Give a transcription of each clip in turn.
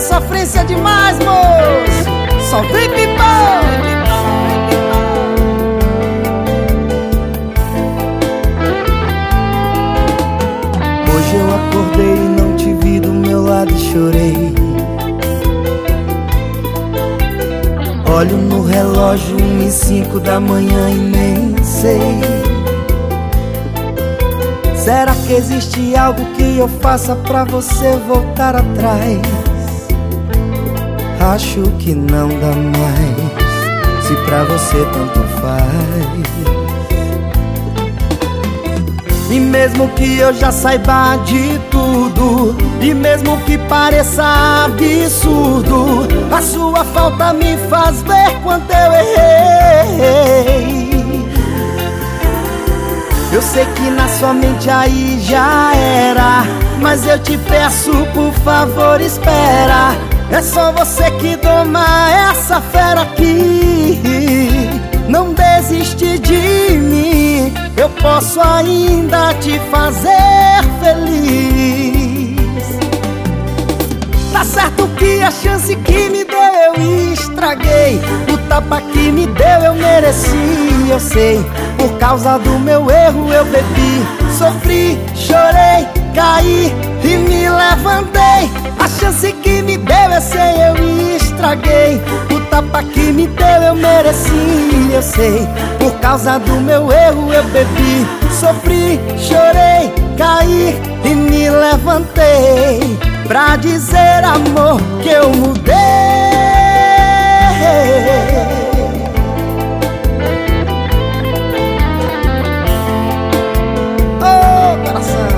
sofrência demais, moço. Só vem pipoca. Hoje eu acordei e não te vi do meu lado e chorei. Olho no relógio 1h05 da manhã e nem sei. Será que existe algo que eu faça pra você voltar atrás? Acho que não dá mais, se pra você tanto faz. E mesmo que eu já saiba de tudo, e mesmo que pareça absurdo, a sua falta me faz ver quanto eu errei. Eu sei que na sua mente aí já era, mas eu te peço, por favor, espera. É só você que doma essa fera aqui. Não desiste de mim, eu posso ainda te fazer feliz. Tá certo que a chance que me deu eu estraguei, o tapa que me deu eu mereci, eu sei. Por causa do meu erro eu bebi, sofri, chorei, caí e me levantei. A chance que me deu eu sei, eu estraguei. O tapa que me deu eu mereci, eu sei. Por causa do meu erro eu bebi, sofri, chorei, caí e me levantei. Pra dizer, amor, que eu mudei. Oh, coração.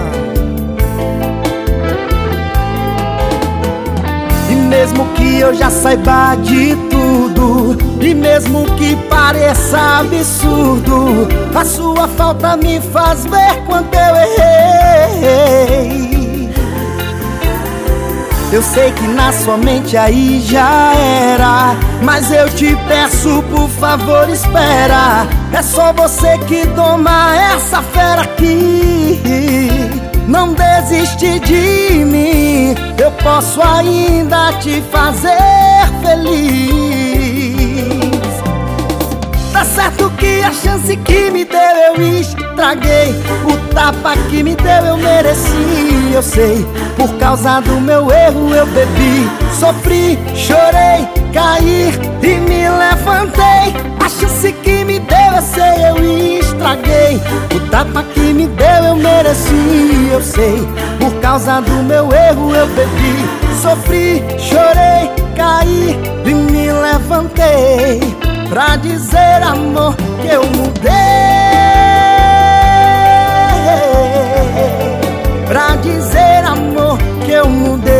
E mesmo que eu já saiba de tudo, e mesmo que pareça absurdo, a sua falta me faz ver quanto eu errei. Eu sei que na sua mente aí já era, mas eu te peço, por favor, espera. É só você que doma essa fera aqui. Não desiste de mim, eu posso ainda te fazer feliz. Tá certo que a chance que me deu eu estraguei, o tapa que me deu eu mereci, eu sei. Por causa do meu erro eu bebi, sofri, chorei, caí e me levantei. A chance que me deu eu sei, eu estraguei. O tapa que me deu eu mereci, eu sei. Por causa do meu erro eu bebi, sofri, chorei, caí e me levantei. Pra dizer, amor, que eu mudei. Pra dizer, amor, que eu mudei.